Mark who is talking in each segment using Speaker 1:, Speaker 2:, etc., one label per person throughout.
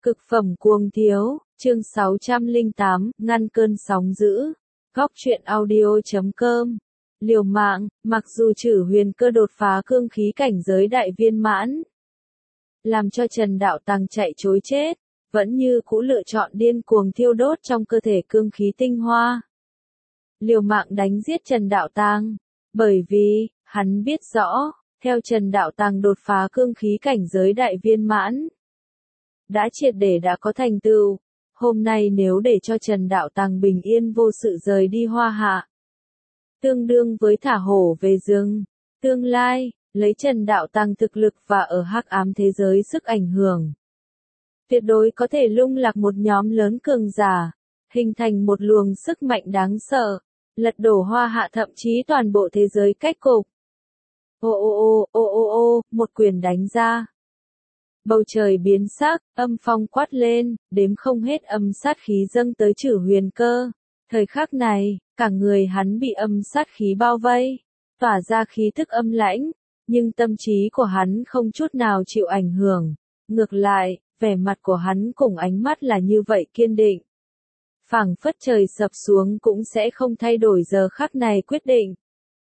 Speaker 1: Cực phẩm cuồng thiếu, chương 608, ngăn cơn sóng dữ. Góc truyện audio.com. Liều mạng, mặc dù Trử Huyền Cơ đột phá cương khí cảnh giới đại viên mãn, làm cho Trần Đạo Tàng chạy trối chết, vẫn như cũ lựa chọn điên cuồng thiêu đốt trong cơ thể cương khí tinh hoa. Liều mạng đánh giết Trần Đạo Tàng, bởi vì, hắn biết rõ, theo Trần Đạo Tàng đột phá cương khí cảnh giới đại viên mãn, đã triệt để đã có thành tựu. Hôm nay nếu để cho Trần Đạo Tàng bình yên vô sự rời đi Hoa Hạ, tương đương với thả hổ về rừng. Tương lai, lấy Trần Đạo Tàng thực lực và ở hắc ám thế giới sức ảnh hưởng, tuyệt đối có thể lung lạc một nhóm lớn cường giả, hình thành một luồng sức mạnh đáng sợ, lật đổ Hoa Hạ thậm chí toàn bộ thế giới cách cục. Một quyền đánh ra. Bầu trời biến sắc, âm phong quát lên, đếm không hết âm sát khí dâng tới Trử Huyền Cơ. Thời khắc này, cả người hắn bị âm sát khí bao vây, tỏa ra khí thức âm lãnh, nhưng tâm trí của hắn không chút nào chịu ảnh hưởng. Ngược lại, vẻ mặt của hắn cùng ánh mắt là như vậy kiên định. Phảng phất trời sập xuống cũng sẽ không thay đổi giờ khắc này quyết định.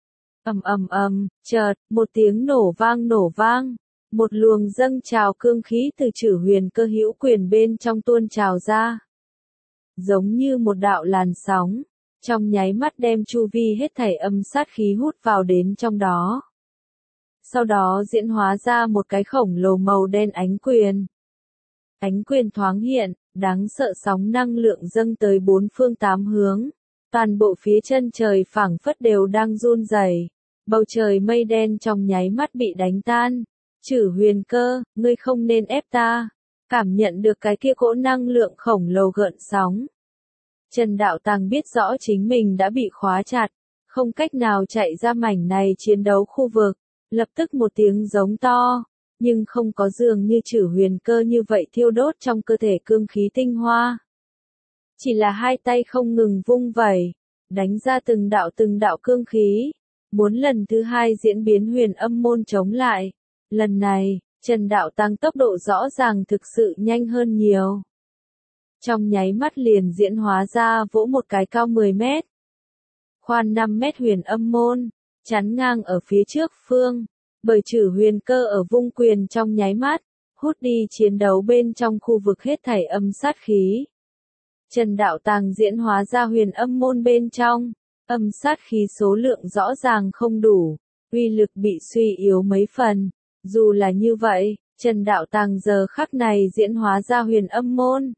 Speaker 1: Chợt, một tiếng nổ vang. Một luồng dâng trào cương khí từ Trử Huyền Cơ hữu quyền bên trong tuôn trào ra. Giống như một đạo làn sóng, trong nháy mắt đem chu vi hết thảy âm sát khí hút vào đến trong đó. Sau đó diễn hóa ra một cái khổng lồ màu đen ánh quyền. Ánh quyền thoáng hiện, đáng sợ sóng năng lượng dâng tới bốn phương tám hướng. Toàn bộ phía chân trời phảng phất đều đang run rẩy. Bầu trời mây đen trong nháy mắt bị đánh tan. Trử Huyền Cơ, ngươi không nên ép ta. Cảm nhận được cái kia cỗ năng lượng khổng lồ gợn sóng. Trần Đạo Tàng biết rõ chính mình đã bị khóa chặt, không cách nào chạy ra mảnh này chiến đấu khu vực, lập tức một tiếng giống to, nhưng không có dường như Trử Huyền Cơ như vậy thiêu đốt trong cơ thể cương khí tinh hoa. Chỉ là hai tay không ngừng vung vẩy, đánh ra từng đạo cương khí, muốn lần thứ hai diễn biến Huyền Âm môn chống lại. Lần này, Trần Đạo Tàng tốc độ rõ ràng thực sự nhanh hơn nhiều. Trong nháy mắt liền diễn hóa ra vỗ một cái cao 10 mét, khoan 5 mét Huyền Âm môn, chắn ngang ở phía trước phương, bởi Trử Huyền Cơ ở vung quyền trong nháy mắt, hút đi chiến đấu bên trong khu vực hết thảy âm sát khí. Trần Đạo Tàng diễn hóa ra Huyền Âm môn bên trong, âm sát khí số lượng rõ ràng không đủ, uy lực bị suy yếu mấy phần. Dù là như vậy, Trần Đạo Tàng giờ khắc này diễn hóa ra Huyền Âm môn.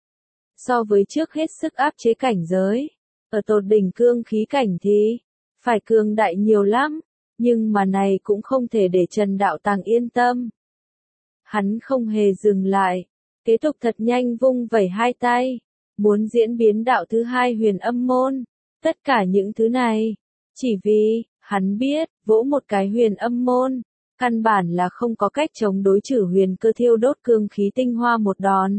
Speaker 1: So với trước hết sức áp chế cảnh giới, ở tột đỉnh cương khí cảnh thì, phải cường đại nhiều lắm, nhưng mà này cũng không thể để Trần Đạo Tàng yên tâm. Hắn không hề dừng lại, kế tục thật nhanh vung vẩy hai tay, muốn diễn biến đạo thứ hai Huyền Âm môn. Tất cả những thứ này, chỉ vì, hắn biết, vỗ một cái Huyền Âm môn, căn bản là không có cách chống đối Trử Huyền Cơ thiêu đốt cương khí tinh hoa một đòn.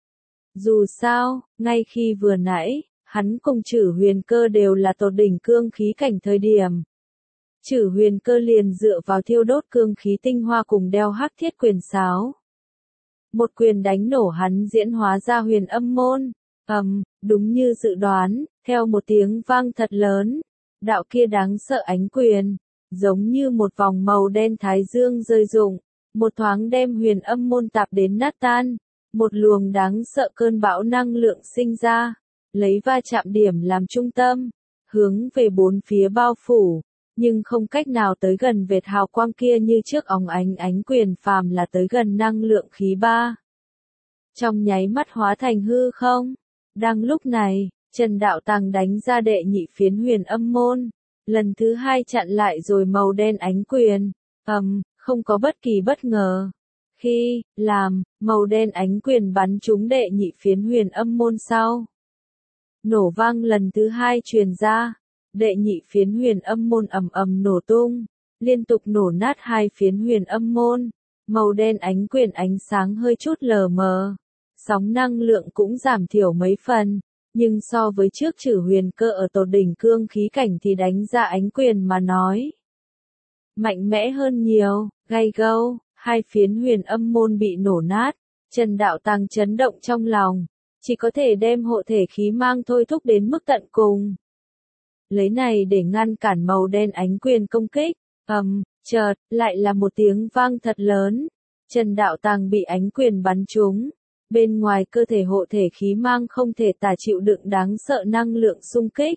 Speaker 1: Dù sao, ngay khi vừa nãy, hắn cùng Trử Huyền Cơ đều là tột đỉnh cương khí cảnh thời điểm. Trử Huyền Cơ liền dựa vào thiêu đốt cương khí tinh hoa cùng đeo hắc thiết quyền sáo. Một quyền đánh nổ hắn diễn hóa ra Huyền Âm môn. Đúng như dự đoán, theo một tiếng vang thật lớn, đạo kia đáng sợ ánh quyền, giống như một vòng màu đen thái dương rơi rụng, một thoáng đem Huyền Âm môn tạp đến nát tan, một luồng đáng sợ cơn bão năng lượng sinh ra, lấy va chạm điểm làm trung tâm, hướng về bốn phía bao phủ, nhưng không cách nào tới gần vệt hào quang kia như trước óng ánh quyền phàm là tới gần năng lượng khí ba. Trong nháy mắt hóa thành hư không. Đang lúc này, Trần Đạo Tàng đánh ra đệ nhị phiến Huyền Âm môn, lần thứ hai chặn lại rồi màu đen ánh quyền. Không có bất kỳ bất ngờ. Khi, màu đen ánh quyền bắn trúng đệ nhị phiến Huyền Âm môn sau. Nổ vang lần thứ hai truyền ra, đệ nhị phiến Huyền Âm môn nổ tung, liên tục nổ nát hai phiến Huyền Âm môn, màu đen ánh quyền ánh sáng hơi chút lờ mờ. Sóng năng lượng cũng giảm thiểu mấy phần, nhưng so với trước Trử Huyền Cơ ở tột đỉnh cương khí cảnh thì đánh ra ánh quyền mà nói. Mạnh mẽ hơn nhiều, gay go, hai phiến Huyền Âm môn bị nổ nát, Trần Đạo Tàng chấn động trong lòng, chỉ có thể đem hộ thể khí mang thôi thúc đến mức tận cùng. Lấy này để ngăn cản màu đen ánh quyền công kích, chợt, lại là một tiếng vang thật lớn. Trần Đạo Tàng bị ánh quyền bắn trúng. Bên ngoài cơ thể hộ thể khí mang không thể tả chịu đựng đáng sợ năng lượng xung kích.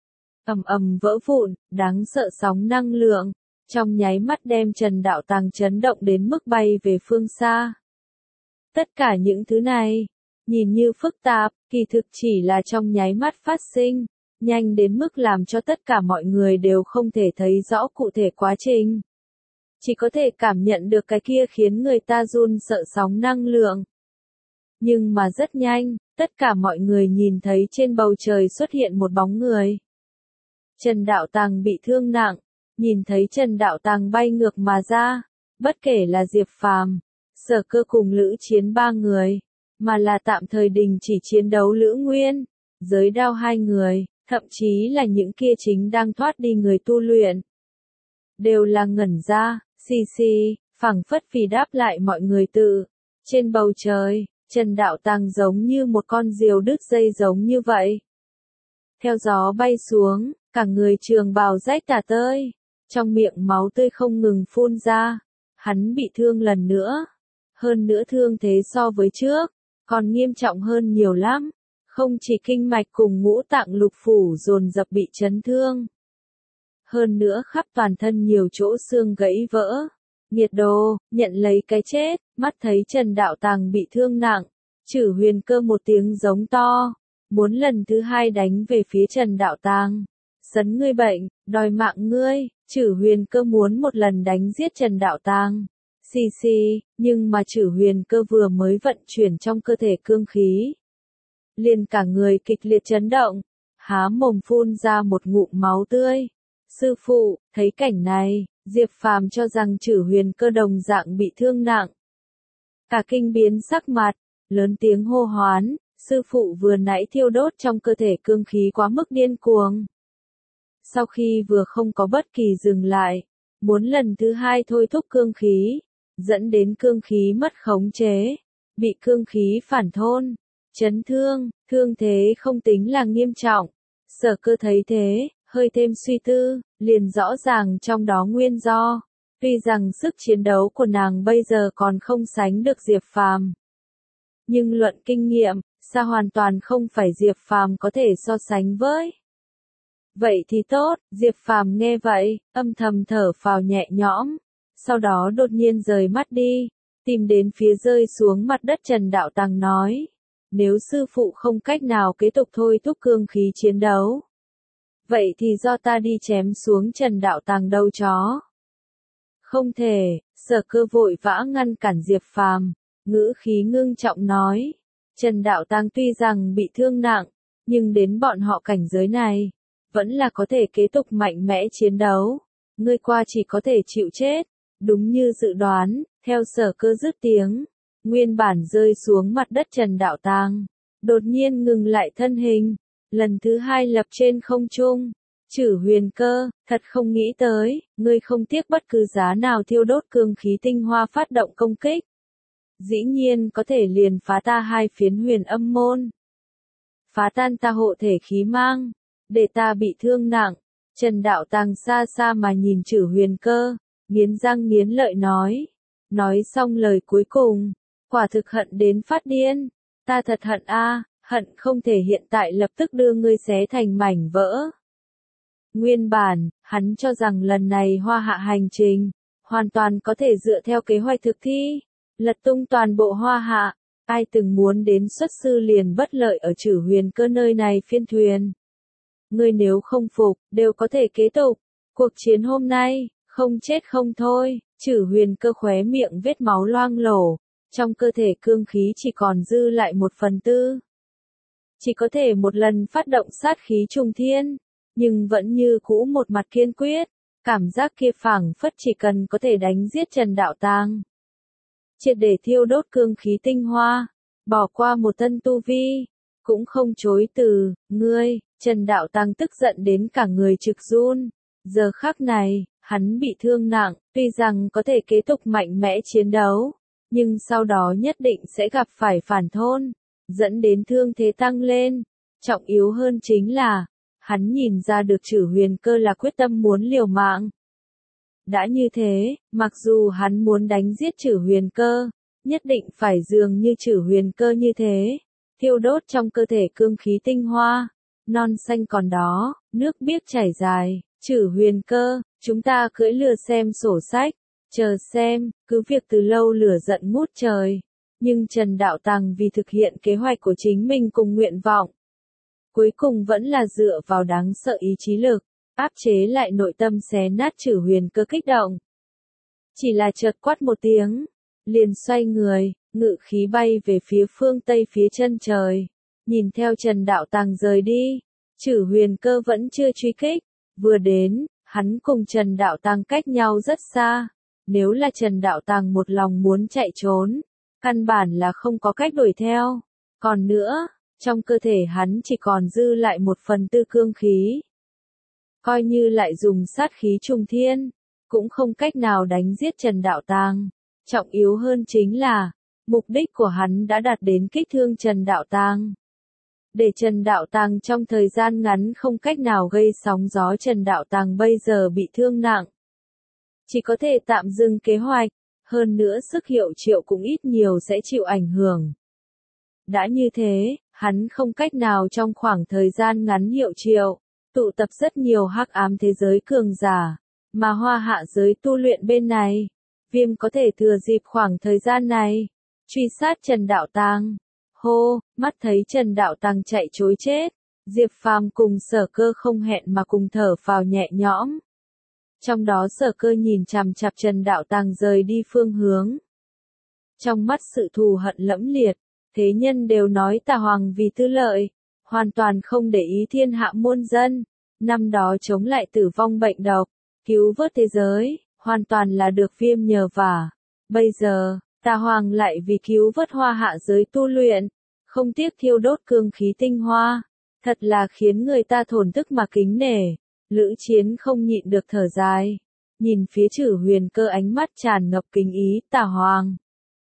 Speaker 1: Vỡ vụn, đáng sợ sóng năng lượng, trong nháy mắt đem Trần Đạo Tàng chấn động đến mức bay về phương xa. Tất cả những thứ này, nhìn như phức tạp, kỳ thực chỉ là trong nháy mắt phát sinh, nhanh đến mức làm cho tất cả mọi người đều không thể thấy rõ cụ thể quá trình. Chỉ có thể cảm nhận được cái kia khiến người ta run sợ sóng năng lượng. Nhưng mà rất nhanh, tất cả mọi người nhìn thấy trên bầu trời xuất hiện một bóng người. Trần Đạo Tàng bị thương nặng, nhìn thấy Trần Đạo Tàng bay ngược mà ra, bất kể là Diệp Phàm, Sở Cơ cùng Lữ Chiến ba người, mà là tạm thời đình chỉ chiến đấu Lữ Nguyên, Giới Đao hai người, thậm chí là những kia chính đang thoát đi người tu luyện. Đều là ngẩn ra, xì, phảng phất vì đáp lại mọi người tự. Trên bầu trời, Trần Đạo Tàng giống như một con diều đứt dây giống như vậy. Theo gió bay xuống, cả người trường bào rách tả tơi, trong miệng máu tươi không ngừng phun ra, hắn bị thương lần nữa. Hơn nữa thương thế so với trước, còn nghiêm trọng hơn nhiều lắm, không chỉ kinh mạch cùng ngũ tạng lục phủ dồn dập bị chấn thương. Hơn nữa khắp toàn thân nhiều chỗ xương gãy vỡ. Nghiệt đồ, nhận lấy cái chết, mắt thấy Trần Đạo Tàng bị thương nặng, Chử Huyền Cơ một tiếng giống to, muốn lần thứ hai đánh về phía Trần Đạo Tàng. Sấn ngươi bệnh, đòi mạng ngươi, Chử Huyền Cơ muốn một lần đánh giết Trần Đạo Tàng. Xì, nhưng mà Chử Huyền Cơ vừa mới vận chuyển trong cơ thể cương khí. Liền cả người kịch liệt chấn động, há mồm phun ra một ngụm máu tươi. Sư phụ, thấy cảnh này, Diệp Phàm cho rằng Chử Huyền Cơ đồng dạng bị thương nặng. Cả kinh biến sắc mặt, lớn tiếng hô hoán, sư phụ vừa nãy thiêu đốt trong cơ thể cương khí quá mức điên cuồng. Sau khi vừa không có bất kỳ dừng lại, muốn lần thứ hai thôi thúc cương khí, dẫn đến cương khí mất khống chế, bị cương khí phản thôn, chấn thương, thương thế không tính là nghiêm trọng. Sở Cơ thấy thế, hơi thêm suy tư, liền rõ ràng trong đó nguyên do. Tuy rằng sức chiến đấu của nàng bây giờ còn không sánh được Diệp Phàm, nhưng luận kinh nghiệm, sao hoàn toàn không phải Diệp Phàm có thể so sánh với. Vậy thì tốt, Diệp Phàm nghe vậy, âm thầm thở phào nhẹ nhõm, sau đó đột nhiên rời mắt đi, tìm đến phía rơi xuống mặt đất Trần Đạo Tàng nói, nếu sư phụ không cách nào kế tục thôi thúc cương khí chiến đấu, vậy thì do ta đi chém xuống Trần Đạo Tàng đầu chó. Không thể, Sở Cơ vội vã ngăn cản Diệp Phàm, ngữ khí ngưng trọng nói, Trần Đạo Tàng tuy rằng bị thương nặng, nhưng đến bọn họ cảnh giới này, vẫn là có thể kế tục mạnh mẽ chiến đấu, ngươi qua chỉ có thể chịu chết. Đúng như dự đoán, theo Sở Cơ dứt tiếng, nguyên bản rơi xuống mặt đất Trần Đạo Tàng, đột nhiên ngừng lại thân hình, lần thứ hai lập trên không trung. Chử Huyền Cơ, thật không nghĩ tới, ngươi không tiếc bất cứ giá nào thiêu đốt cương khí tinh hoa phát động công kích. Dĩ nhiên có thể liền phá ta hai phiến huyền âm môn. Phá tan ta hộ thể khí mang, để ta bị thương nặng. Trần Đạo Tàng xa xa mà nhìn Chử Huyền Cơ, nghiến răng nghiến lợi nói. Nói xong lời cuối cùng, quả thực hận đến phát điên. Ta thật hận hận không thể hiện tại lập tức đưa ngươi xé thành mảnh vỡ. Nguyên bản, hắn cho rằng lần này Hoa Hạ hành trình, hoàn toàn có thể dựa theo kế hoạch thực thi, lật tung toàn bộ Hoa Hạ, ai từng muốn đến xuất sư liền bất lợi ở Chử Huyền Cơ nơi này phiên thuyền. Ngươi nếu không phục, đều có thể kế tục, cuộc chiến hôm nay, không chết không thôi. Chử Huyền Cơ khóe miệng vết máu loang lổ, trong cơ thể cương khí chỉ còn dư lại 1/4. Chỉ có thể một lần phát động sát khí trùng thiên, nhưng vẫn như cũ một mặt kiên quyết, cảm giác kia phảng phất chỉ cần có thể đánh giết Trần Đạo Tàng. Triệt để thiêu đốt cương khí tinh hoa, bỏ qua một thân tu vi, cũng không chối từ, ngươi, Trần Đạo Tàng tức giận đến cả người trực run. Giờ khắc này, hắn bị thương nặng, tuy rằng có thể kế tục mạnh mẽ chiến đấu, nhưng sau đó nhất định sẽ gặp phải phản thôn, dẫn đến thương thế tăng lên. Trọng yếu hơn chính là, hắn nhìn ra được Trử Huyền Cơ là quyết tâm muốn liều mạng. Đã như thế, mặc dù hắn muốn đánh giết Trử Huyền Cơ, nhất định phải dường như Trử Huyền Cơ như thế, thiêu đốt trong cơ thể cương khí tinh hoa, non xanh còn đó, nước biếc chảy dài. Trử Huyền Cơ, chúng ta cưỡi lừa xem sổ sách, chờ xem, cứ việc từ lâu lửa giận ngút trời. Nhưng Trần Đạo Tằng vì thực hiện kế hoạch của chính mình cùng nguyện vọng, cuối cùng vẫn là dựa vào đáng sợ ý chí lực, áp chế lại nội tâm xé nát Trử Huyền Cơ kích động. Chỉ là chợt quát một tiếng, liền xoay người, ngự khí bay về phía phương tây phía chân trời, nhìn theo Trần Đạo Tằng rời đi. Trử Huyền Cơ vẫn chưa truy kích, vừa đến, hắn cùng Trần Đạo Tằng cách nhau rất xa, nếu là Trần Đạo Tằng một lòng muốn chạy trốn, căn bản là không có cách đuổi theo. Còn nữa, trong cơ thể hắn chỉ còn dư lại 1/4 cương khí. Coi như lại dùng sát khí trùng thiên, cũng không cách nào đánh giết Trần Đạo Tằng. Trọng yếu hơn chính là, mục đích của hắn đã đạt đến kích thương Trần Đạo Tằng. Để Trần Đạo Tằng trong thời gian ngắn không cách nào gây sóng gió. Trần Đạo Tằng bây giờ bị thương nặng, chỉ có thể tạm dừng kế hoạch, hơn nữa sức hiệu triệu cũng ít nhiều sẽ chịu ảnh hưởng. Đã như thế, hắn không cách nào trong khoảng thời gian ngắn hiệu triệu, tụ tập rất nhiều hắc ám thế giới cường giả, mà Hoa Hạ giới tu luyện bên này, Viêm có thể thừa dịp khoảng thời gian này, truy sát Trần Đạo Tằng. Hô, mắt thấy Trần Đạo Tằng chạy trối chết, Diệp Phàm cùng Sở Cơ không hẹn mà cùng thở phào nhẹ nhõm. Trong đó Sở Cơ nhìn chằm chằm Trần Đạo Tằng rời đi phương hướng. Trong mắt sự thù hận lẫm liệt, thế nhân đều nói Tà Hoàng vì tư lợi, hoàn toàn không để ý thiên hạ muôn dân. Năm đó chống lại tử vong bệnh độc, cứu vớt thế giới, hoàn toàn là được Viêm nhờ vả. Bây giờ, Tà Hoàng lại vì cứu vớt Hoa Hạ giới tu luyện, không tiếc thiêu đốt cương khí tinh hoa, thật là khiến người ta thổn thức mà kính nể. Lữ Chiến không nhịn được thở dài, nhìn phía Trử Huyền Cơ ánh mắt tràn ngập kính ý. Tà Hoàng,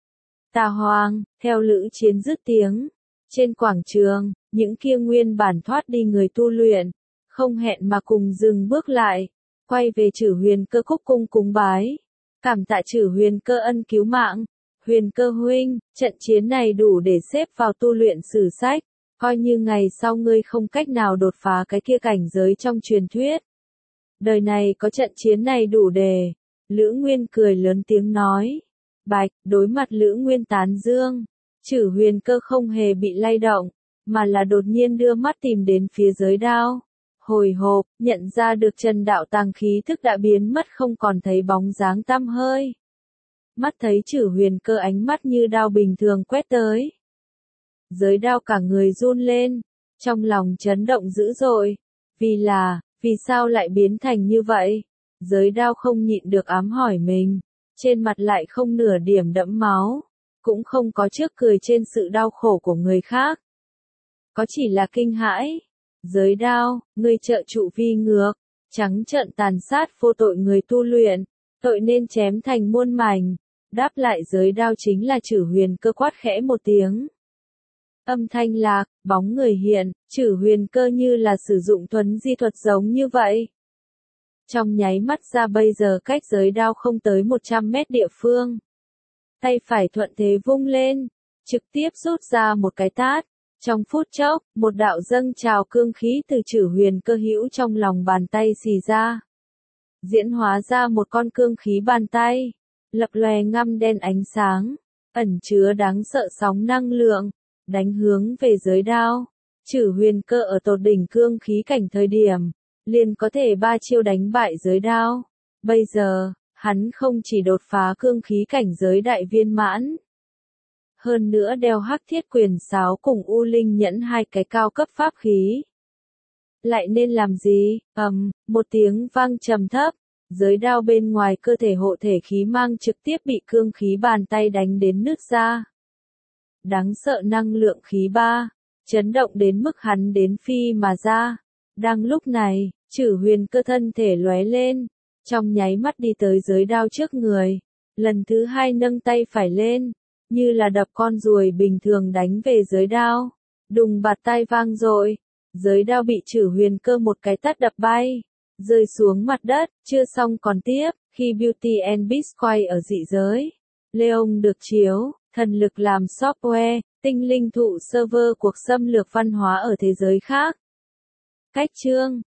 Speaker 1: Tà Hoàng, theo Lữ Chiến dứt tiếng, trên quảng trường, những kia nguyên bản thoát đi người tu luyện, không hẹn mà cùng dừng bước lại, quay về Trử Huyền Cơ cúc cung cúng bái, cảm tạ Trử Huyền Cơ ân cứu mạng. Huyền Cơ huynh, trận chiến này đủ để xếp vào tu luyện sử sách, coi như ngày sau ngươi không cách nào đột phá cái kia cảnh giới trong truyền thuyết. Đời này có trận chiến này đủ để. Lữ Nguyên cười lớn tiếng nói. Bạch, đối mặt Lữ Nguyên tán dương, Trử Huyền Cơ không hề bị lay động, mà là đột nhiên đưa mắt tìm đến phía giới đao. Hồi hộp, nhận ra được Trần Đạo Tằng khí thức đã biến mất không còn thấy bóng dáng tăm hơi. Mắt thấy Trử Huyền Cơ ánh mắt như đao bình thường quét tới. Giới đao cả người run lên, trong lòng chấn động dữ dội. Vì sao lại biến thành như vậy? Giới đao không nhịn được ám hỏi mình, trên mặt lại không nửa điểm đẫm máu, cũng không có trước cười trên sự đau khổ của người khác. Có chỉ là kinh hãi. Giới đao, ngươi trợ trụ vi ngược, trắng trợn tàn sát vô tội người tu luyện, tội nên chém thành muôn mảnh. Đáp lại giới đao chính là Trử Huyền Cơ quát khẽ một tiếng. Âm thanh lạc, bóng người hiện, Trử Huyền Cơ như là sử dụng thuấn di thuật giống như vậy. Trong nháy mắt ra bây giờ cách giới đao không tới 100 mét địa phương. Tay phải thuận thế vung lên, trực tiếp rút ra một cái tát. Trong phút chốc, một đạo dâng trào cương khí từ Trử Huyền Cơ hữu trong lòng bàn tay xì ra. Diễn hóa ra một con cương khí bàn tay, lập lòe ngăm đen ánh sáng, ẩn chứa đáng sợ sóng năng lượng, đánh hướng về giới đao. Trử Huyền Cơ ở tột đỉnh cương khí cảnh thời điểm, liền có thể 3 chiêu đánh bại giới đao. Bây giờ, hắn không chỉ đột phá cương khí cảnh giới đại viên mãn, hơn nữa đeo hắc thiết quyền sáo cùng U Linh nhẫn 2 cái cao cấp pháp khí. Lại nên làm gì? Một tiếng vang trầm thấp, giới đao bên ngoài cơ thể hộ thể khí mang trực tiếp bị cương khí bàn tay đánh đến nứt ra. Đáng sợ năng lượng khí ba, chấn động đến mức hắn đến phi mà ra. Đang lúc này, Trử Huyền Cơ thân thể lóe lên, trong nháy mắt đi tới giới đao trước người, lần thứ 2 nâng tay phải lên, như là đập con ruồi bình thường đánh về giới đao. Đùng bạt tai vang dội, giới đao bị Trử Huyền Cơ một cái tát đập bay, rơi xuống mặt đất. Chưa xong còn tiếp, khi Beauty and Beast quay ở dị giới, Leon được chiếu, thần lực làm software, tinh linh thụ server cuộc xâm lược văn hóa ở thế giới khác. Cách chương